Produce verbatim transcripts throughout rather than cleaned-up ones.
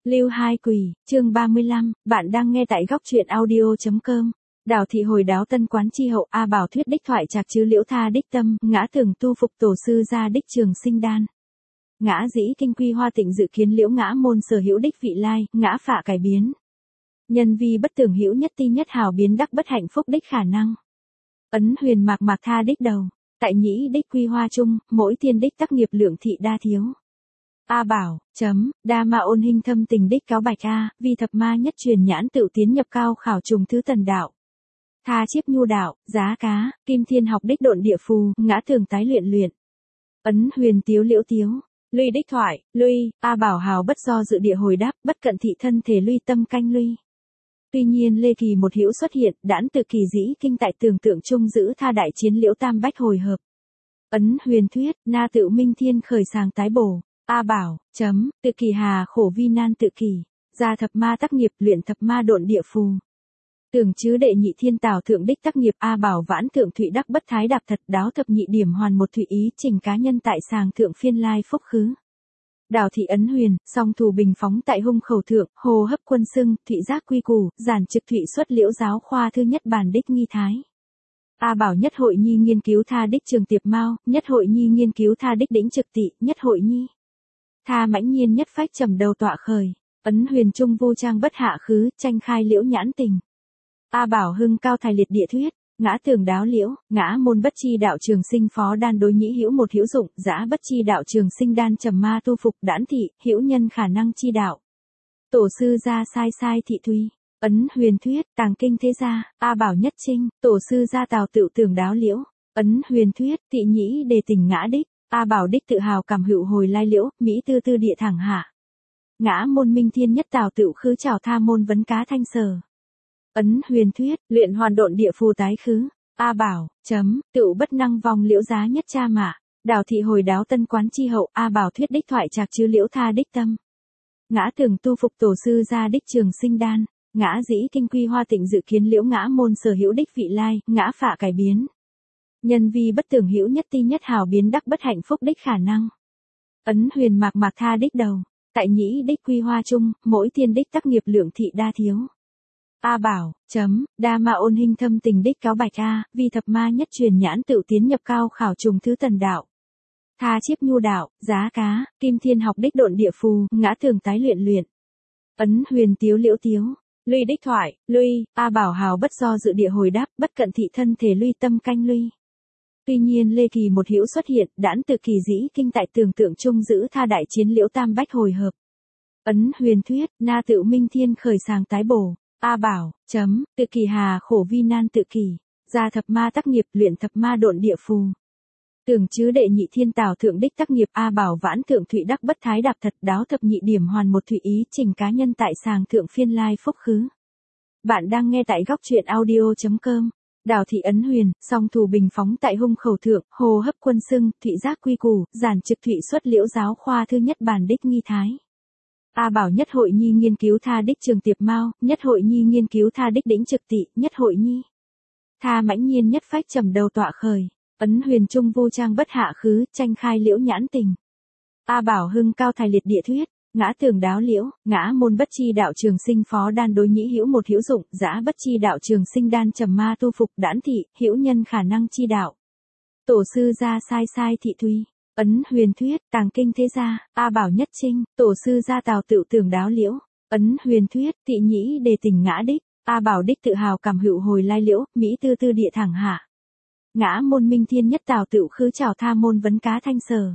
Lưu Hai Quỷ, chương ba mươi lăm, bạn đang nghe tại góc truyện audio chấm com. Đào thị hồi đáo tân quán chi hậu A Bảo thuyết đích thoại trạc chứ liễu tha đích tâm, ngã tưởng tu phục tổ sư gia đích trường sinh đan. Ngã dĩ kinh quy hoa tịnh dự kiến liễu ngã môn sở hữu đích vị lai, ngã phạ cải biến. Nhân vi bất tưởng hữu nhất ti nhất hào biến đắc bất hạnh phúc đích khả năng. Ấn huyền mạc mạc tha đích đầu, tại nhĩ đích quy hoa chung, mỗi tiên đích tác nghiệp lượng thị đa thiếu. A Bảo, chấm, đa ma ôn hình thâm tình đích cáo bạch A, vì thập ma nhất truyền nhãn tự tiến nhập cao khảo trùng thứ tần đạo. Tha chiếp nhu đạo, giá cá, kim thiên học đích độn địa phù, ngã thường tái luyện luyện. Ấn huyền tiếu liễu tiếu, luy đích thoại, luy, A Bảo hào bất do dự địa hồi đáp, bất cận thị thân thể luy tâm canh luy. Tuy nhiên Lê Kỳ một hữu xuất hiện, đãn từ kỳ dĩ kinh tại tưởng tượng chung giữ tha đại chiến liễu tam bách hồi hợp. Ấn huyền thuyết, na tự minh thiên khởi sàng tái bổ. A Bảo, chấm, tự kỳ hà khổ vi nan tự kỳ, gia thập ma tác nghiệp luyện thập ma độn địa phù. Tưởng chứ đệ nhị thiên tào thượng đích tác nghiệp A Bảo vãn thượng thụy đắc bất thái đạp thật đáo thập nhị điểm hoàn một thụy ý trình cá nhân tại sàng thượng phiên lai phúc khứ. Đào thị ấn huyền, song thù bình phóng tại hung khẩu thượng, hồ hấp quân sưng, thụy giác quy củ, giản trực thụy xuất liễu giáo khoa thư nhất bản đích nghi thái. A Bảo nhất hội nhi nghiên cứu tha đích trường tiệp mao, nhất hội nhi nghiên cứu tha đích đỉnh trực tị, nhất hội nhi. Tha mãnh nhiên nhất phách trầm đầu tọa khởi, ấn huyền trung vô trang bất hạ khứ, tranh khai liễu nhãn tình. A Bảo hưng cao thải liệt địa thuyết, ngã tường đáo liễu, ngã môn bất chi đạo trường sinh phó đan đối nhĩ hữu một hữu dụng, giã bất chi đạo trường sinh đan trầm ma tu phục đãn thị, hữu nhân khả năng chi đạo. Tổ sư gia sai sai thị thùy, ấn huyền thuyết, tàng kinh thế gia, A Bảo nhất trinh, tổ sư gia tào tự tường đáo liễu, ấn huyền thuyết, thị nhĩ đề tình ngã đích. A Bảo đích tự hào cảm hữu hồi lai liễu, Mỹ tư tư địa thẳng hạ. Ngã môn minh thiên nhất tào tự khứ trào tha môn vấn cá thanh sở. Ấn huyền thuyết, luyện hoàn độn địa phù tái khứ. A Bảo, chấm, tự bất năng vong liễu giá nhất cha mạ. Đào thị hồi đáo tân quán chi hậu A Bảo thuyết đích thoại trạc chứ liễu tha đích tâm. Ngã tưởng tu phục tổ sư gia đích trường sinh đan. Ngã dĩ kinh quy hoa tịnh dự kiến liễu ngã môn sở hữu đích vị lai, ngã phạ cải biến. Nhân vi bất tưởng hữu nhất ti nhất hào biến đắc bất hạnh phúc đích khả năng. Ấn huyền mạc mạc tha đích đầu, tại nhĩ đích quy hoa chung, mỗi tiên đích tác nghiệp lượng thị đa thiếu. A Bảo, chấm, đa ma ôn hình thâm tình đích cáo bạch A, vì thập ma nhất truyền nhãn tự tiến nhập cao khảo trùng thứ tần đạo. Tha chiếp nhu đạo, giá cá, kim thiên học đích độn địa phù, ngã thường tái luyện luyện. Ấn huyền tiếu liễu tiếu. Luy đích thoại, luy, A Bảo hào bất do dự địa hồi đáp, bất cận thị thân thể luy tâm canh luy. Tuy nhiên Lê Kỳ một hữu xuất hiện, đãn từ kỳ dĩ kinh tại tưởng tượng chung giữ tha đại chiến liễu tam bách hồi hợp. Ấn huyền thuyết, na tự minh thiên khởi sàng tái bổ. A Bảo, chấm, tự kỳ hà khổ vi nan tự kỳ, gia thập ma tác nghiệp luyện thập ma độn địa phù. Tưởng chứ đệ nhị thiên tào thượng đích tác nghiệp A Bảo vãn thượng thụy đắc bất thái đạp thật đáo thập nhị điểm hoàn một thụy ý trình cá nhân tại sàng thượng phiên lai phúc khứ. Bạn đang nghe tại góc truyện audio chấm com. Đào thị ấn huyền, song thù bình phóng tại hung khẩu thượng, hồ hấp quân sưng, thụy giác quy củ, giản trực thụy xuất liễu giáo khoa thư nhất bản đích nghi thái. A Bảo nhất hội nhi nghiên cứu tha đích trường tiệp mao, nhất hội nhi nghiên cứu tha đích đỉnh trực tị, nhất hội nhi. Tha mãnh nhiên nhất phách trầm đầu tọa khởi, ấn huyền trung vô trang bất hạ khứ, tranh khai liễu nhãn tình. A Bảo hưng cao thải liệt địa thuyết, ngã tường đáo liễu, ngã môn bất chi đạo trường sinh phó đan đối nhĩ hữu một hữu dụng, giã bất chi đạo trường sinh đan trầm ma tu phục đãn thị, hữu nhân khả năng chi đạo. Tổ sư gia sai sai thị thùy, ấn huyền thuyết, tàng kinh thế gia, A Bảo nhất trinh, tổ sư gia tào tự tường đáo liễu, ấn huyền thuyết, thị nhĩ đề tình ngã đích, A Bảo đích tự hào cảm hữu hồi lai liễu, Mỹ tư tư địa thẳng hạ. Ngã môn minh thiên nhất tào tự khứ trào tha môn vấn cá thanh sở.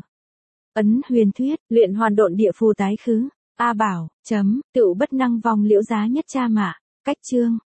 Ấn huyền thuyết, luyện hoàn độn địa phù tái khứ. A Bảo, chấm, tự bất năng vong liễu giá nhất cha mạ. Cách chương.